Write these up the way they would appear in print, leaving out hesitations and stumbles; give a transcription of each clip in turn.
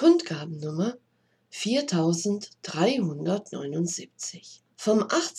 Kundgabennummer 4379 vom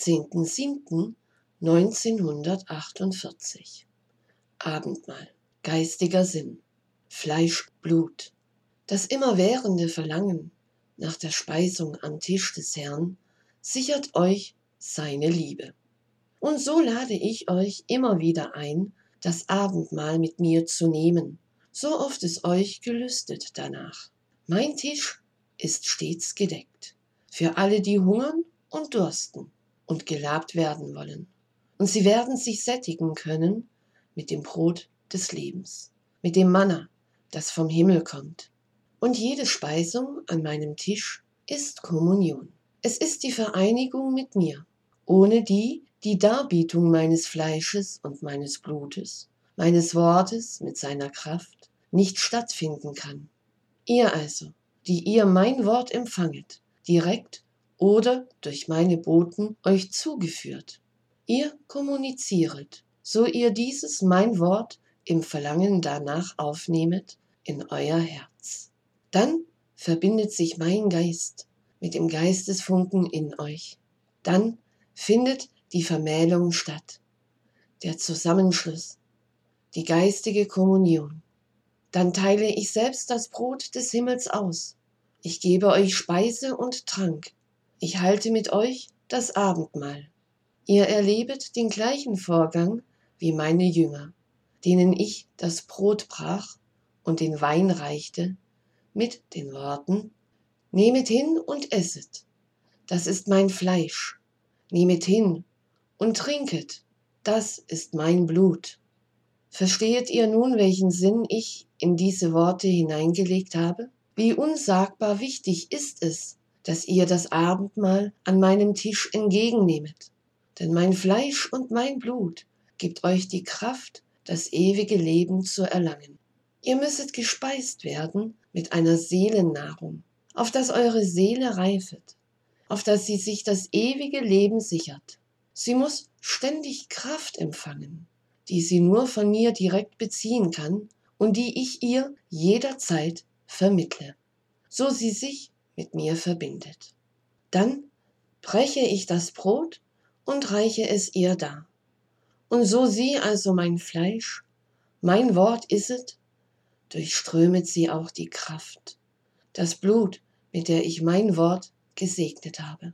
18.07.1948. Abendmahl, geistiger Sinn, Fleisch, Blut. Das immerwährende Verlangen nach der Speisung am Tisch des Herrn sichert euch seine Liebe. Und so lade ich euch immer wieder ein, das Abendmahl mit mir zu nehmen, so oft es euch gelüstet danach. Mein Tisch ist stets gedeckt, für alle, die hungern und dursten und gelabt werden wollen. Und sie werden sich sättigen können mit dem Brot des Lebens, mit dem Manna, das vom Himmel kommt. Und jede Speisung an meinem Tisch ist Kommunion. Es ist die Vereinigung mit mir, ohne die Darbietung meines Fleisches und meines Blutes, meines Wortes mit seiner Kraft nicht stattfinden kann. Ihr also, die ihr mein Wort empfanget, direkt oder durch meine Boten euch zugeführt, ihr kommunizieret, so ihr dieses mein Wort im Verlangen danach aufnehmet in euer Herz. Dann verbindet sich mein Geist mit dem Geistesfunken in euch. Dann findet die Vermählung statt, der Zusammenschluss, die geistige Kommunion. Dann teile ich selbst das Brot des Himmels aus. Ich gebe euch Speise und Trank. Ich halte mit euch das Abendmahl. Ihr erlebet den gleichen Vorgang wie meine Jünger, denen ich das Brot brach und den Wein reichte, mit den Worten: Nehmet hin und esset, das ist mein Fleisch. Nehmet hin und trinket, das ist mein Blut. Verstehet ihr nun, welchen Sinn ich in diese Worte hineingelegt habe? Wie unsagbar wichtig ist es, dass ihr das Abendmahl an meinem Tisch entgegennehmet. Denn mein Fleisch und mein Blut gibt euch die Kraft, das ewige Leben zu erlangen. Ihr müsset gespeist werden mit einer Seelennahrung, auf dass eure Seele reifet, auf dass sie sich das ewige Leben sichert. Sie muss ständig Kraft empfangen, die sie nur von mir direkt beziehen kann und die ich ihr jederzeit vermittle, so sie sich mit mir verbindet. Dann breche ich das Brot und reiche es ihr dar. Und so sie also mein Fleisch, mein Wort isset, durchströmet sie auch die Kraft, das Blut, mit der ich mein Wort gesegnet habe.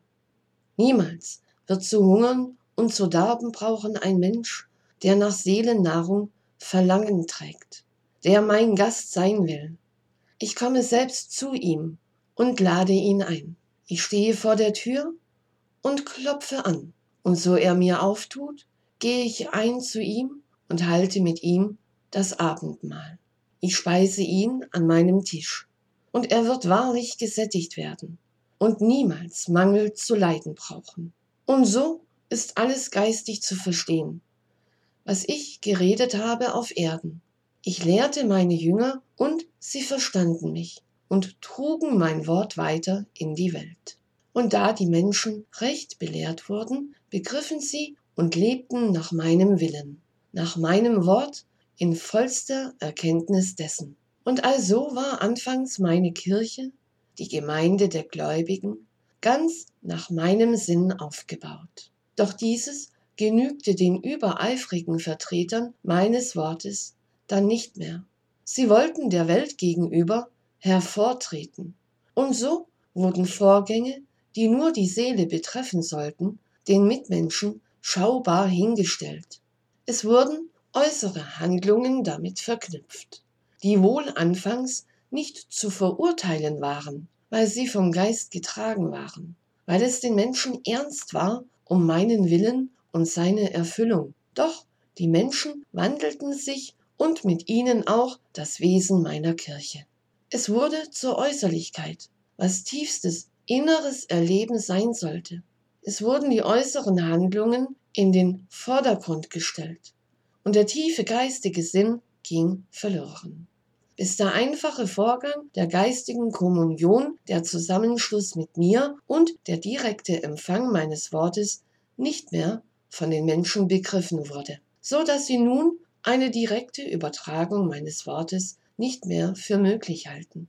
Niemals wird zu hungern und zu darben brauchen ein Mensch, der nach Seelennahrung Verlangen trägt, der mein Gast sein will. Ich komme selbst zu ihm und lade ihn ein. Ich stehe vor der Tür und klopfe an. Und so er mir auftut, gehe ich ein zu ihm und halte mit ihm das Abendmahl. Ich speise ihn an meinem Tisch, und er wird wahrlich gesättigt werden und niemals Mangel zu leiden brauchen. Und so ist alles geistig zu verstehen, was ich geredet habe auf Erden. Ich lehrte meine Jünger, und sie verstanden mich und trugen mein Wort weiter in die Welt. Und da die Menschen recht belehrt wurden, begriffen sie und lebten nach meinem Willen, nach meinem Wort in vollster Erkenntnis dessen. Und also war anfangs meine Kirche, die Gemeinde der Gläubigen, ganz nach meinem Sinn aufgebaut. Doch dieses genügte den übereifrigen Vertretern meines Wortes dann nicht mehr. Sie wollten der Welt gegenüber hervortreten. Und so wurden Vorgänge, die nur die Seele betreffen sollten, den Mitmenschen schaubar hingestellt. Es wurden äußere Handlungen damit verknüpft, die wohl anfangs nicht zu verurteilen waren, weil sie vom Geist getragen waren, weil es den Menschen ernst war um meinen Willen und seine Erfüllung. Doch die Menschen wandelten sich und mit ihnen auch das Wesen meiner Kirche. Es wurde zur Äußerlichkeit, was tiefstes inneres Erleben sein sollte. Es wurden die äußeren Handlungen in den Vordergrund gestellt und der tiefe geistige Sinn ging verloren. Bis der einfache Vorgang der geistigen Kommunion, der Zusammenschluss mit mir und der direkte Empfang meines Wortes nicht mehr von den Menschen begriffen wurde, so dass sie nun eine direkte Übertragung meines Wortes nicht mehr für möglich halten.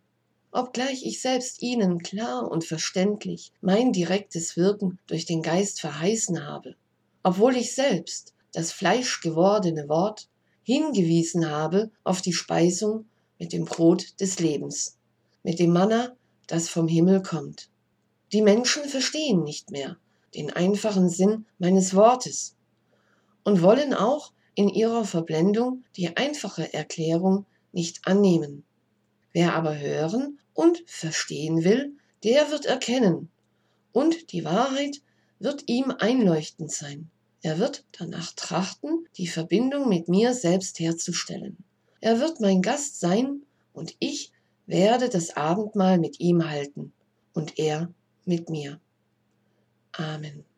obgleich ich selbst ihnen klar und verständlich mein direktes Wirken durch den Geist verheißen habe, obwohl ich selbst, das fleischgewordene Wort, hingewiesen habe auf die Speisung mit dem Brot des Lebens, mit dem Manna, das vom Himmel kommt. Die Menschen verstehen nicht mehr den einfachen Sinn meines Wortes und wollen auch in ihrer Verblendung die einfache Erklärung nicht annehmen. Wer aber hören und verstehen will, der wird erkennen, und die Wahrheit wird ihm einleuchtend sein. Er wird danach trachten, die Verbindung mit mir selbst herzustellen. Er wird mein Gast sein, und ich werde das Abendmahl mit ihm halten, und er mit mir. Amen.